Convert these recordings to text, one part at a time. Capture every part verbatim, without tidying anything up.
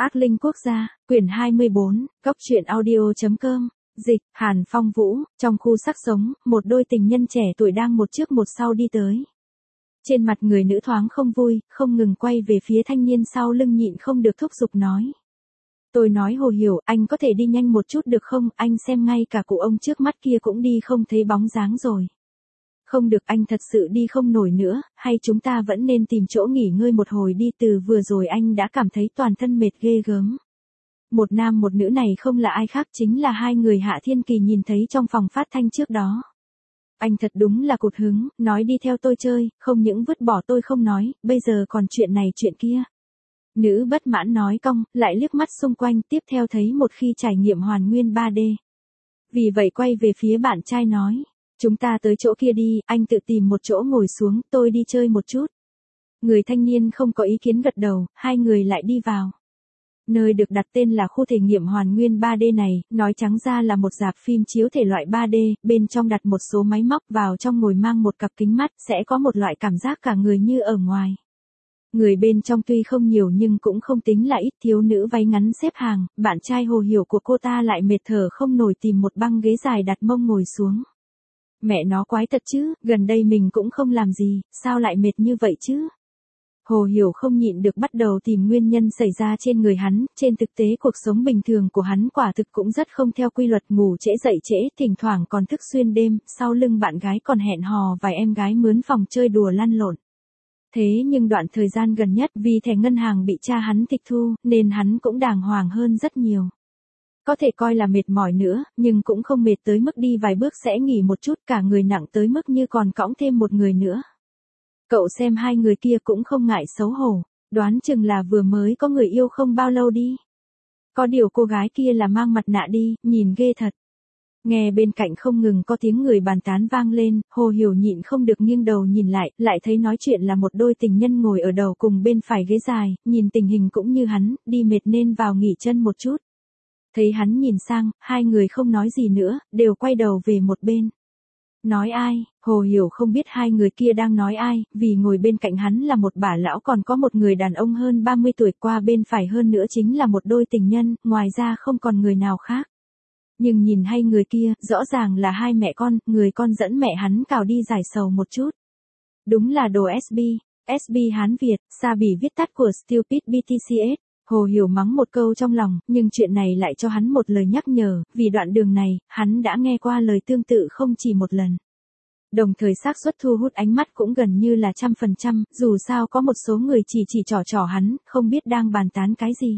Ác linh quốc gia, quyển hai mươi bốn, Cốc truyện audio.com, dịch, Hàn Phong Vũ, trong khu sắc sống, một đôi tình nhân trẻ tuổi đang một trước một sau đi tới. Trên mặt người nữ thoáng không vui, không ngừng quay về phía thanh niên sau lưng nhịn không được thúc giục nói. Tôi nói Hồ Hiểu, anh có thể đi nhanh một chút được không, anh xem ngay cả cụ ông trước mắt kia cũng đi không thấy bóng dáng rồi. Không được, anh thật sự đi không nổi nữa, hay chúng ta vẫn nên tìm chỗ nghỉ ngơi một hồi đi, từ vừa rồi anh đã cảm thấy toàn thân mệt ghê gớm. Một nam một nữ này không là ai khác chính là hai người Hạ Thiên Kỳ nhìn thấy trong phòng phát thanh trước đó. Anh thật đúng là cụt hứng, nói đi theo tôi chơi, không những vứt bỏ tôi không nói, bây giờ còn chuyện này chuyện kia. Nữ bất mãn nói cong, lại liếc mắt xung quanh, tiếp theo thấy một khi trải nghiệm hoàn nguyên ba D. Vì vậy quay về phía bạn trai nói. Chúng ta tới chỗ kia đi, anh tự tìm một chỗ ngồi xuống, tôi đi chơi một chút. Người thanh niên không có ý kiến gật đầu, hai người lại đi vào. Nơi được đặt tên là khu thể nghiệm hoàn nguyên ba D này, nói trắng ra là một rạp phim chiếu thể loại ba D, bên trong đặt một số máy móc, vào trong ngồi mang một cặp kính mắt, sẽ có một loại cảm giác cả người như ở ngoài. Người bên trong tuy không nhiều nhưng cũng không tính là ít, thiếu nữ váy ngắn xếp hàng, bạn trai Hồ Hiểu của cô ta lại mệt thở không nổi tìm một băng ghế dài đặt mông ngồi xuống. Mẹ nó quái thật chứ, gần đây mình cũng không làm gì, sao lại mệt như vậy chứ? Hồ Hiểu không nhịn được bắt đầu tìm nguyên nhân xảy ra trên người hắn, trên thực tế cuộc sống bình thường của hắn quả thực cũng rất không theo quy luật, ngủ trễ dậy trễ, thỉnh thoảng còn thức xuyên đêm, sau lưng bạn gái còn hẹn hò vài em gái mướn phòng chơi đùa lăn lộn. Thế nhưng đoạn thời gian gần nhất vì thẻ ngân hàng bị cha hắn tịch thu, nên hắn cũng đàng hoàng hơn rất nhiều. Có thể coi là mệt mỏi nữa, nhưng cũng không mệt tới mức đi vài bước sẽ nghỉ một chút, cả người nặng tới mức như còn cõng thêm một người nữa. Cậu xem hai người kia cũng không ngại xấu hổ, đoán chừng là vừa mới có người yêu không bao lâu đi. Có điều cô gái kia là mang mặt nạ đi, nhìn ghê thật. Nghe bên cạnh không ngừng có tiếng người bàn tán vang lên, Hồ Hiểu nhịn không được nghiêng đầu nhìn lại, lại thấy nói chuyện là một đôi tình nhân ngồi ở đầu cùng bên phải ghế dài, nhìn tình hình cũng như hắn, đi mệt nên vào nghỉ chân một chút. Thấy hắn nhìn sang, hai người không nói gì nữa, đều quay đầu về một bên. Nói ai, Hồ Hiểu không biết hai người kia đang nói ai, vì ngồi bên cạnh hắn là một bà lão, còn có một người đàn ông hơn ba mươi tuổi, qua bên phải hơn nữa chính là một đôi tình nhân, ngoài ra không còn người nào khác. Nhưng nhìn hai người kia, rõ ràng là hai mẹ con, người con dẫn mẹ hắn cào đi giải sầu một chút. Đúng là đồ ét bê, ét bê Hán Việt, xa bỉ viết tắt của Stupid bê tê xê ét. Hồ Hiểu mắng một câu trong lòng, nhưng chuyện này lại cho hắn một lời nhắc nhở, vì đoạn đường này, hắn đã nghe qua lời tương tự không chỉ một lần. Đồng thời xác suất thu hút ánh mắt cũng gần như là trăm phần trăm, dù sao có một số người chỉ chỉ trỏ trỏ hắn, không biết đang bàn tán cái gì.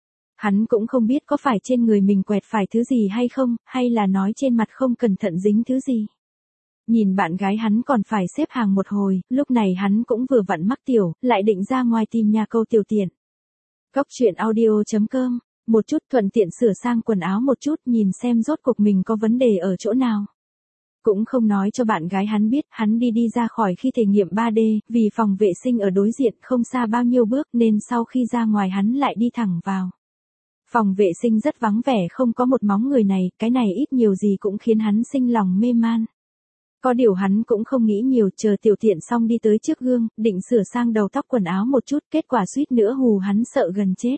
Hắn cũng không biết có phải trên người mình quẹt phải thứ gì hay không, hay là nói trên mặt không cẩn thận dính thứ gì. Nhìn bạn gái hắn còn phải xếp hàng một hồi, lúc này hắn cũng vừa vặn mắc tiểu, lại định ra ngoài tìm nhà câu tiểu tiện. Cốc truyện audio.com, một chút thuận tiện sửa sang quần áo một chút, nhìn xem rốt cuộc mình có vấn đề ở chỗ nào. Cũng không nói cho bạn gái hắn biết, hắn đi đi ra khỏi khi thể nghiệm ba D, vì phòng vệ sinh ở đối diện không xa bao nhiêu bước nên sau khi ra ngoài hắn lại đi thẳng vào. Phòng vệ sinh rất vắng vẻ, không có một bóng người này, cái này ít nhiều gì cũng khiến hắn sinh lòng mê man. Có điều hắn cũng không nghĩ nhiều, chờ tiểu tiện xong đi tới trước gương, định sửa sang đầu tóc quần áo một chút, kết quả suýt nữa hù hắn sợ gần chết.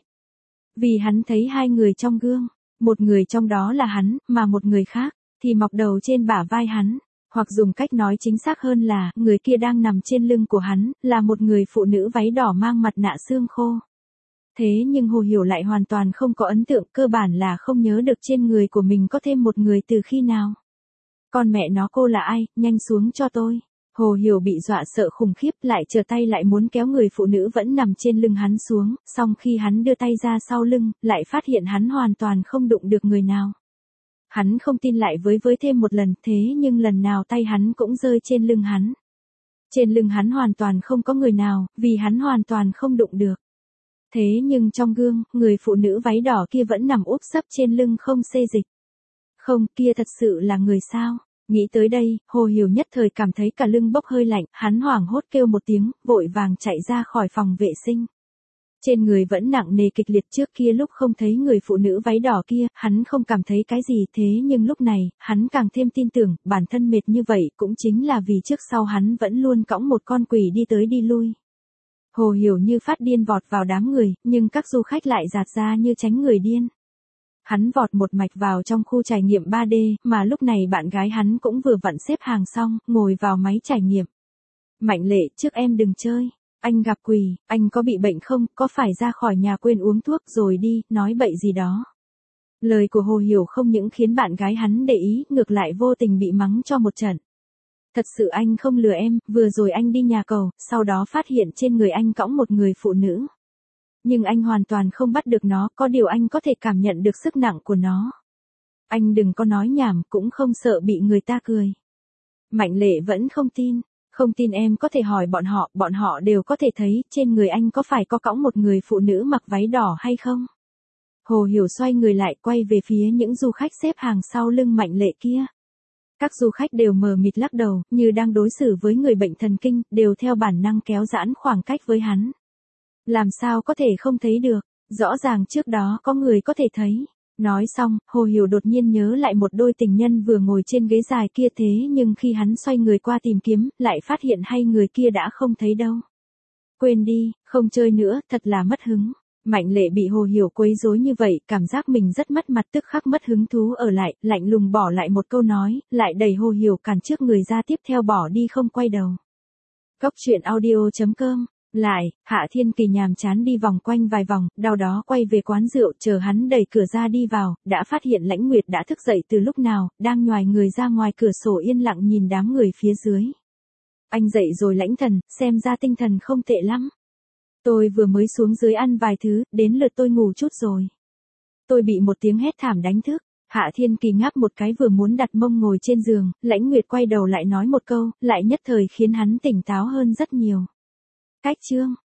Vì hắn thấy hai người trong gương, một người trong đó là hắn, mà một người khác, thì mọc đầu trên bả vai hắn, hoặc dùng cách nói chính xác hơn là, người kia đang nằm trên lưng của hắn, là một người phụ nữ váy đỏ mang mặt nạ xương khô. Thế nhưng Hồ Hiểu lại hoàn toàn không có ấn tượng, cơ bản là không nhớ được trên người của mình có thêm một người từ khi nào. Con mẹ nó, cô là ai, nhanh xuống cho tôi. Hồ Hiểu bị dọa sợ khủng khiếp, lại trở tay lại muốn kéo người phụ nữ vẫn nằm trên lưng hắn xuống, song khi hắn đưa tay ra sau lưng, lại phát hiện hắn hoàn toàn không đụng được người nào. Hắn không tin lại với với thêm một lần, thế nhưng lần nào tay hắn cũng rơi trên lưng hắn. Trên lưng hắn hoàn toàn không có người nào, vì hắn hoàn toàn không đụng được. Thế nhưng trong gương, người phụ nữ váy đỏ kia vẫn nằm úp sấp trên lưng không xê dịch. Không, kia thật sự là người sao? Nghĩ tới đây, Hồ Hiểu nhất thời cảm thấy cả lưng bốc hơi lạnh, hắn hoảng hốt kêu một tiếng, vội vàng chạy ra khỏi phòng vệ sinh. Trên người vẫn nặng nề kịch liệt, trước kia lúc không thấy người phụ nữ váy đỏ kia, hắn không cảm thấy cái gì, thế nhưng lúc này, hắn càng thêm tin tưởng, bản thân mệt như vậy cũng chính là vì trước sau hắn vẫn luôn cõng một con quỷ đi tới đi lui. Hồ Hiểu như phát điên vọt vào đám người, nhưng các du khách lại dạt ra như tránh người điên. Hắn vọt một mạch vào trong khu trải nghiệm ba D, mà lúc này bạn gái hắn cũng vừa vặn xếp hàng xong, ngồi vào máy trải nghiệm. Mạnh Lệ, trước em đừng chơi. Anh gặp quỷ, anh có bị bệnh không, có phải ra khỏi nhà quên uống thuốc rồi đi, nói bậy gì đó. Lời của Hồ Hiểu không những khiến bạn gái hắn để ý, ngược lại vô tình bị mắng cho một trận. Thật sự anh không lừa em, vừa rồi anh đi nhà cầu, sau đó phát hiện trên người anh cõng một người phụ nữ. Nhưng anh hoàn toàn không bắt được nó, có điều anh có thể cảm nhận được sức nặng của nó. Anh đừng có nói nhảm, cũng không sợ bị người ta cười. Mạnh Lệ vẫn không tin. Không tin em có thể hỏi bọn họ, bọn họ đều có thể thấy, trên người anh có phải có cõng một người phụ nữ mặc váy đỏ hay không? Hồ Hiểu xoay người lại, quay về phía những du khách xếp hàng sau lưng Mạnh Lệ kia. Các du khách đều mờ mịt lắc đầu, như đang đối xử với người bệnh thần kinh, đều theo bản năng kéo giãn khoảng cách với hắn. Làm sao có thể không thấy được, rõ ràng trước đó có người có thể thấy. Nói xong, Hồ Hiểu đột nhiên nhớ lại một đôi tình nhân vừa ngồi trên ghế dài kia, thế nhưng khi hắn xoay người qua tìm kiếm, lại phát hiện hai người kia đã không thấy đâu. Quên đi, không chơi nữa, thật là mất hứng. Mạnh Lệ bị Hồ Hiểu quấy rối như vậy, cảm giác mình rất mất mặt, tức khắc mất hứng thú ở lại, lạnh lùng bỏ lại một câu nói, lại đẩy Hồ Hiểu cản trước người ra, tiếp theo bỏ đi không quay đầu. Cốc truyện audio chấm com. Lại, Hạ Thiên Kỳ nhàm chán đi vòng quanh vài vòng, đau đó quay về quán rượu, chờ hắn đẩy cửa ra đi vào, đã phát hiện Lãnh Nguyệt đã thức dậy từ lúc nào, đang nhoài người ra ngoài cửa sổ yên lặng nhìn đám người phía dưới. Anh dậy rồi Lãnh Thần, xem ra tinh thần không tệ lắm. Tôi vừa mới xuống dưới ăn vài thứ, đến lượt tôi ngủ chút rồi. Tôi bị một tiếng hét thảm đánh thức. Hạ Thiên Kỳ ngáp một cái, vừa muốn đặt mông ngồi trên giường, Lãnh Nguyệt quay đầu lại nói một câu, lại nhất thời khiến hắn tỉnh táo hơn rất nhiều. Cách chương